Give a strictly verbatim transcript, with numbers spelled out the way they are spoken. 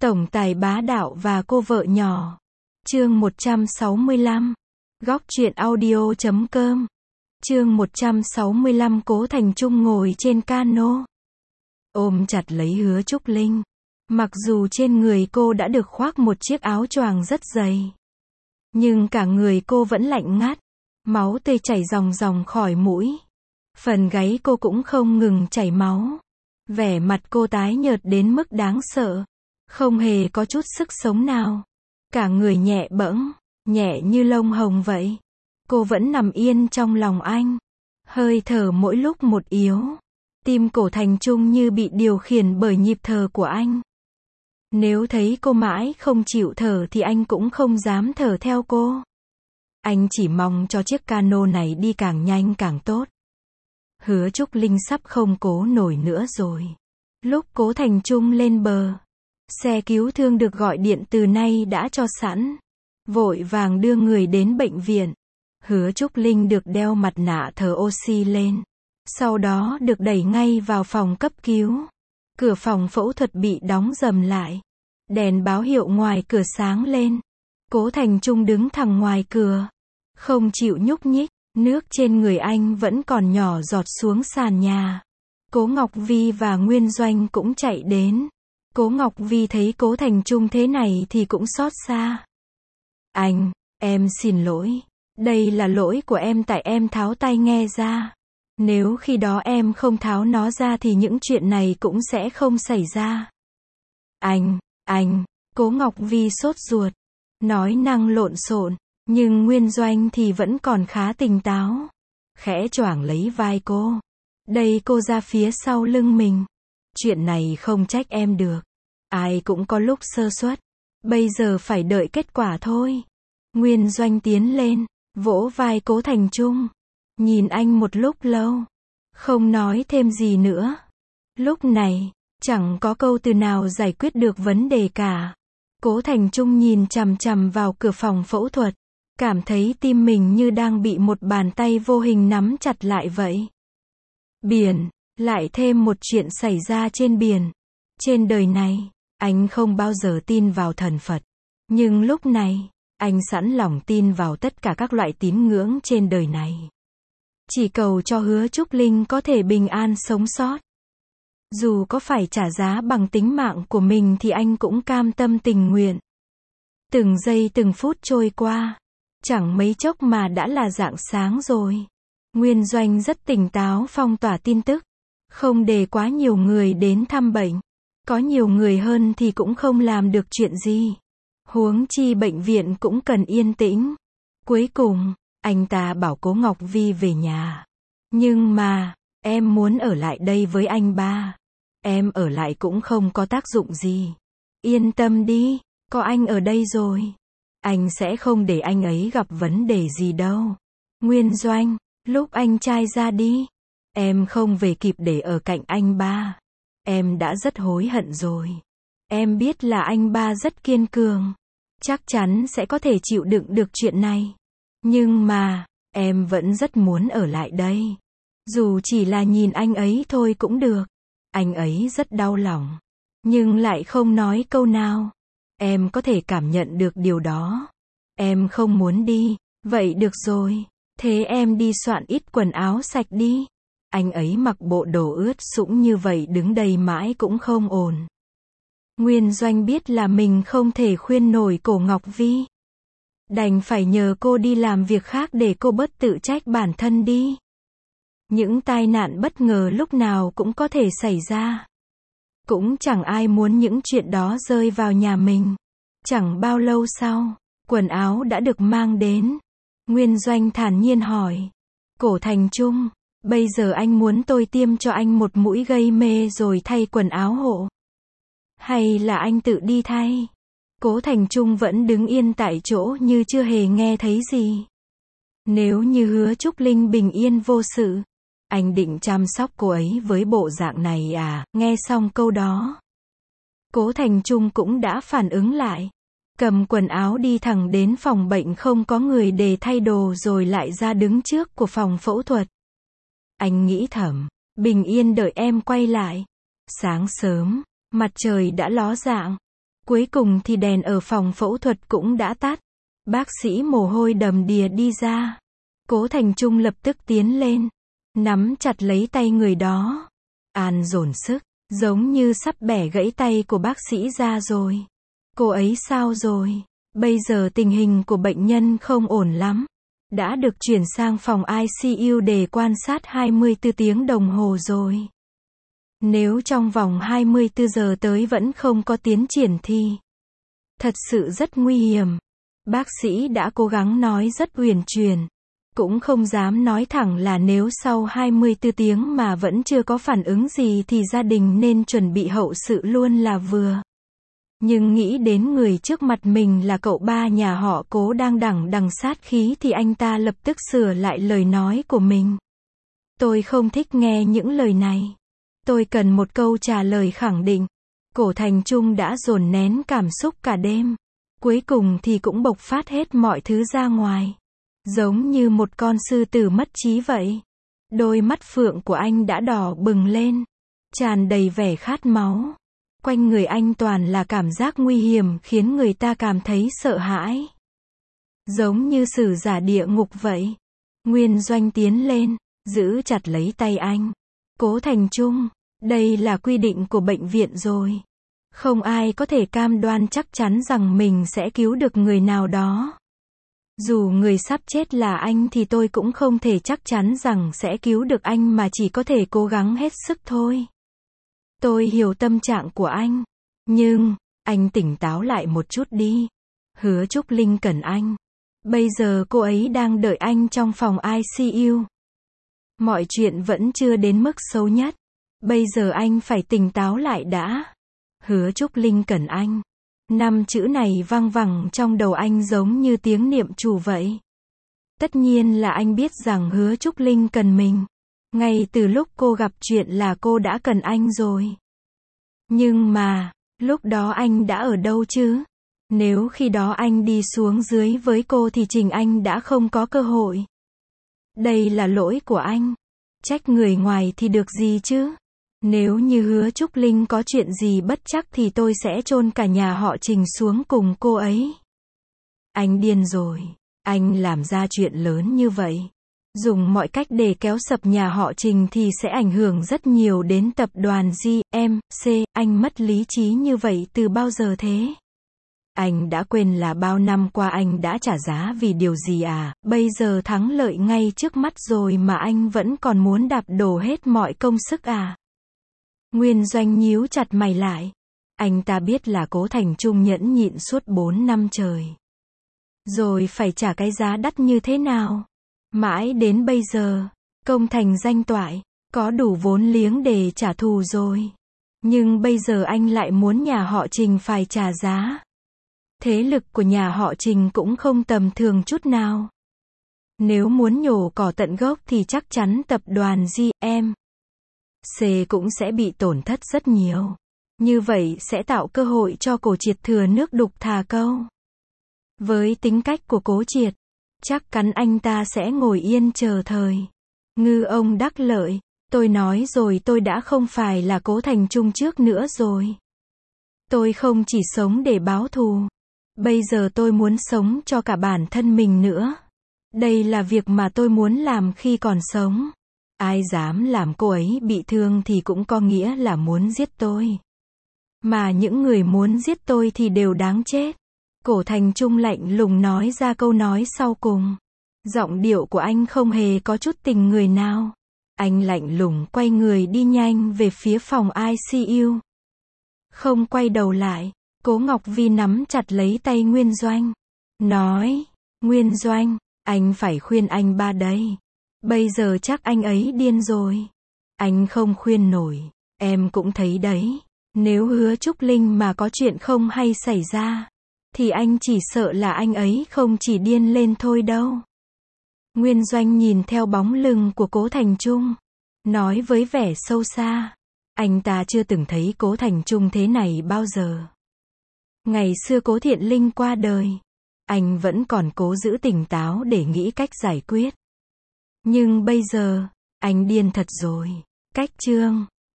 Tổng tài bá đạo và cô vợ nhỏ. Chương một trăm sáu mươi lăm. Góc truyện audio chấm com. Chương một trăm sáu mươi lăm. Cố Thành Trung ngồi trên cano, ôm chặt lấy Hứa Trúc Linh. Mặc dù trên người cô đã được khoác một chiếc áo choàng rất dày, nhưng cả người cô vẫn lạnh ngắt, máu tươi chảy ròng ròng khỏi mũi. Phần gáy cô cũng không ngừng chảy máu. Vẻ mặt cô tái nhợt đến mức đáng sợ, không hề có chút sức sống nào. Cả người nhẹ bẫng, nhẹ như lông hồng vậy. Cô vẫn nằm yên trong lòng anh, hơi thở mỗi lúc một yếu. Tim Cố Thành Trung như bị điều khiển bởi nhịp thở của anh. Nếu thấy cô mãi không chịu thở thì anh cũng không dám thở theo cô. Anh chỉ mong cho chiếc cano này đi càng nhanh càng tốt. Hứa Trúc Linh sắp không cố nổi nữa rồi. Lúc Cố Thành Trung lên bờ, xe cứu thương được gọi điện từ nay đã cho sẵn, vội vàng đưa người đến bệnh viện. Hứa Trúc Linh được đeo mặt nạ thở oxy lên, sau đó được đẩy ngay vào phòng cấp cứu. Cửa phòng phẫu thuật bị đóng rầm lại, đèn báo hiệu ngoài cửa sáng lên. Cố Thành Trung đứng thẳng ngoài cửa, không chịu nhúc nhích. Nước trên người anh vẫn còn nhỏ giọt xuống sàn nhà. Cố Ngọc Vi và Nguyên Doanh cũng chạy đến. Cố Ngọc Vi thấy Cố Thành Trung thế này thì cũng xót xa. Anh, em xin lỗi. Đây là lỗi của em tại em tháo tai nghe ra. Nếu khi đó em không tháo nó ra thì những chuyện này cũng sẽ không xảy ra. Anh, anh, Cố Ngọc Vi sốt ruột, nói năng lộn xộn. Nhưng Nguyên Doanh thì vẫn còn khá tỉnh táo, khẽ choàng lấy vai cô, đẩy cô ra phía sau lưng mình. Chuyện này không trách em được, ai cũng có lúc sơ suất, bây giờ phải đợi kết quả thôi. Nguyên Doanh tiến lên, vỗ vai Cố Thành Trung, nhìn anh một lúc lâu, không nói thêm gì nữa. Lúc này, chẳng có câu từ nào giải quyết được vấn đề cả. Cố Thành Trung nhìn chằm chằm vào cửa phòng phẫu thuật, cảm thấy tim mình như đang bị một bàn tay vô hình nắm chặt lại vậy. Biển, lại thêm một chuyện xảy ra trên biển. Trên đời này, anh không bao giờ tin vào thần Phật. Nhưng lúc này, anh sẵn lòng tin vào tất cả các loại tín ngưỡng trên đời này. Chỉ cầu cho Hứa Trúc Linh có thể bình an sống sót. Dù có phải trả giá bằng tính mạng của mình thì anh cũng cam tâm tình nguyện. Từng giây từng phút trôi qua, chẳng mấy chốc mà đã là rạng sáng rồi. Nguyên Doanh rất tỉnh táo phong tỏa tin tức, không để quá nhiều người đến thăm bệnh. Có nhiều người hơn thì cũng không làm được chuyện gì. Huống chi bệnh viện cũng cần yên tĩnh. Cuối cùng, anh ta bảo Cố Ngọc Vi về nhà. Nhưng mà, em muốn ở lại đây với anh ba. Em ở lại cũng không có tác dụng gì. Yên tâm đi, có anh ở đây rồi. Anh sẽ không để anh ấy gặp vấn đề gì đâu. Nguyên Doanh, lúc anh trai ra đi, em không về kịp để ở cạnh anh ba. Em đã rất hối hận rồi. Em biết là anh ba rất kiên cường, chắc chắn sẽ có thể chịu đựng được chuyện này. Nhưng mà, em vẫn rất muốn ở lại đây. Dù chỉ là nhìn anh ấy thôi cũng được. Anh ấy rất đau lòng, nhưng lại không nói câu nào. Em có thể cảm nhận được điều đó. Em không muốn đi, vậy được rồi. Thế em đi soạn ít quần áo sạch đi. Anh ấy mặc bộ đồ ướt sũng như vậy đứng đây mãi cũng không ổn. Nguyên Doanh biết là mình không thể khuyên nổi Cố Ngọc Vi. Đành phải nhờ cô đi làm việc khác để cô bớt tự trách bản thân đi. Những tai nạn bất ngờ lúc nào cũng có thể xảy ra. Cũng chẳng ai muốn những chuyện đó rơi vào nhà mình. Chẳng bao lâu sau, quần áo đã được mang đến. Nguyên Doanh thản nhiên hỏi, Cố Thành Trung, bây giờ anh muốn tôi tiêm cho anh một mũi gây mê rồi thay quần áo hộ? Hay là anh tự đi thay? Cố Thành Trung vẫn đứng yên tại chỗ như chưa hề nghe thấy gì. Nếu như Hứa Trúc Linh bình yên vô sự, anh định chăm sóc cô ấy với bộ dạng này à? Nghe xong câu đó, Cố Thành Trung cũng đã phản ứng lại. Cầm quần áo đi thẳng đến phòng bệnh không có người để thay đồ rồi lại ra đứng trước của phòng phẫu thuật. Anh nghĩ thầm, bình yên đợi em quay lại. Sáng sớm, mặt trời đã ló dạng. Cuối cùng thì đèn ở phòng phẫu thuật cũng đã tắt. Bác sĩ mồ hôi đầm đìa đi ra. Cố Thành Trung lập tức tiến lên, nắm chặt lấy tay người đó. An dồn sức, giống như sắp bẻ gãy tay của bác sĩ ra rồi. Cô ấy sao rồi? Bây giờ tình hình của bệnh nhân không ổn lắm. Đã được chuyển sang phòng i xê u để quan sát hai mươi tư tiếng đồng hồ rồi. Nếu trong vòng hai mươi tư giờ tới vẫn không có tiến triển thì thật sự rất nguy hiểm. Bác sĩ đã cố gắng nói rất uyển chuyển. Cũng không dám nói thẳng là nếu sau hai mươi tư tiếng mà vẫn chưa có phản ứng gì thì gia đình nên chuẩn bị hậu sự luôn là vừa. Nhưng nghĩ đến người trước mặt mình là cậu ba nhà họ Cố đang đằng đằng sát khí thì anh ta lập tức sửa lại lời nói của mình. Tôi không thích nghe những lời này. Tôi cần một câu trả lời khẳng định. Cố Thành Trung đã dồn nén cảm xúc cả đêm. Cuối cùng thì cũng bộc phát hết mọi thứ ra ngoài. Giống như một con sư tử mất trí vậy. Đôi mắt phượng của anh đã đỏ bừng lên, tràn đầy vẻ khát máu. Quanh người anh toàn là cảm giác nguy hiểm khiến người ta cảm thấy sợ hãi. Giống như sử giả địa ngục vậy. Nguyên Doanh tiến lên, giữ chặt lấy tay anh. Cố Thành Trung, đây là quy định của bệnh viện rồi. Không ai có thể cam đoan chắc chắn rằng mình sẽ cứu được người nào đó. Dù người sắp chết là anh thì tôi cũng không thể chắc chắn rằng sẽ cứu được anh mà chỉ có thể cố gắng hết sức thôi. Tôi hiểu tâm trạng của anh. Nhưng, anh tỉnh táo lại một chút đi. Hứa Trúc Linh cần anh. Bây giờ cô ấy đang đợi anh trong phòng i xê u. Mọi chuyện vẫn chưa đến mức xấu nhất. Bây giờ anh phải tỉnh táo lại đã. Hứa Trúc Linh cần anh. Năm chữ này văng vẳng trong đầu anh giống như tiếng niệm chú vậy. Tất nhiên là anh biết rằng Hứa Trúc Linh cần mình. Ngay từ lúc cô gặp chuyện là cô đã cần anh rồi. Nhưng mà, lúc đó anh đã ở đâu chứ? Nếu khi đó anh đi xuống dưới với cô thì Trình Anh đã không có cơ hội. Đây là lỗi của anh. Trách người ngoài thì được gì chứ? Nếu như Hứa Trúc Linh có chuyện gì bất trắc thì tôi sẽ chôn cả nhà họ Trình xuống cùng cô ấy. Anh điên rồi. Anh làm ra chuyện lớn như vậy. Dùng mọi cách để kéo sập nhà họ Trình thì sẽ ảnh hưởng rất nhiều đến tập đoàn giê em xê. Anh mất lý trí như vậy từ bao giờ thế? Anh đã quên là bao năm qua anh đã trả giá vì điều gì à? Bây giờ thắng lợi ngay trước mắt rồi mà anh vẫn còn muốn đạp đổ hết mọi công sức à? Nguyên Doanh nhíu chặt mày lại. Anh ta biết là Cố Thành Trung nhẫn nhịn suốt bốn năm trời. Rồi phải trả cái giá đắt như thế nào? Mãi đến bây giờ, công thành danh toại, có đủ vốn liếng để trả thù rồi. Nhưng bây giờ anh lại muốn nhà họ Trình phải trả giá. Thế lực của nhà họ Trình cũng không tầm thường chút nào. Nếu muốn nhổ cỏ tận gốc thì chắc chắn tập đoàn giê em xê cũng sẽ bị tổn thất rất nhiều. Như vậy sẽ tạo cơ hội cho Cố Triệt thừa nước đục thả câu. Với tính cách của Cố Triệt, chắc chắn anh ta sẽ ngồi yên chờ thời. Ngư ông đắc lợi. Tôi nói rồi, tôi đã không phải là Cố Thành Trung trước nữa rồi. Tôi không chỉ sống để báo thù. Bây giờ tôi muốn sống cho cả bản thân mình nữa. Đây là việc mà tôi muốn làm khi còn sống. Ai dám làm cô ấy bị thương thì cũng có nghĩa là muốn giết tôi. Mà những người muốn giết tôi thì đều đáng chết. Cố Thành Trung lạnh lùng nói ra câu nói sau cùng. Giọng điệu của anh không hề có chút tình người nào. Anh lạnh lùng quay người đi nhanh về phía phòng i xê u. Không quay đầu lại, Cố Ngọc Vi nắm chặt lấy tay Nguyên Doanh. Nói, Nguyên Doanh, anh phải khuyên anh ba đây. Bây giờ chắc anh ấy điên rồi. Anh không khuyên nổi, em cũng thấy đấy. Nếu Hứa Trúc Linh mà có chuyện không hay xảy ra, thì anh chỉ sợ là anh ấy không chỉ điên lên thôi đâu. Nguyên Doanh nhìn theo bóng lưng của Cố Thành Trung, nói với vẻ sâu xa. Anh ta chưa từng thấy Cố Thành Trung thế này bao giờ. Ngày xưa Cố Thiện Linh qua đời, anh vẫn còn cố giữ tỉnh táo để nghĩ cách giải quyết. Nhưng bây giờ, anh điên thật rồi. Cách chương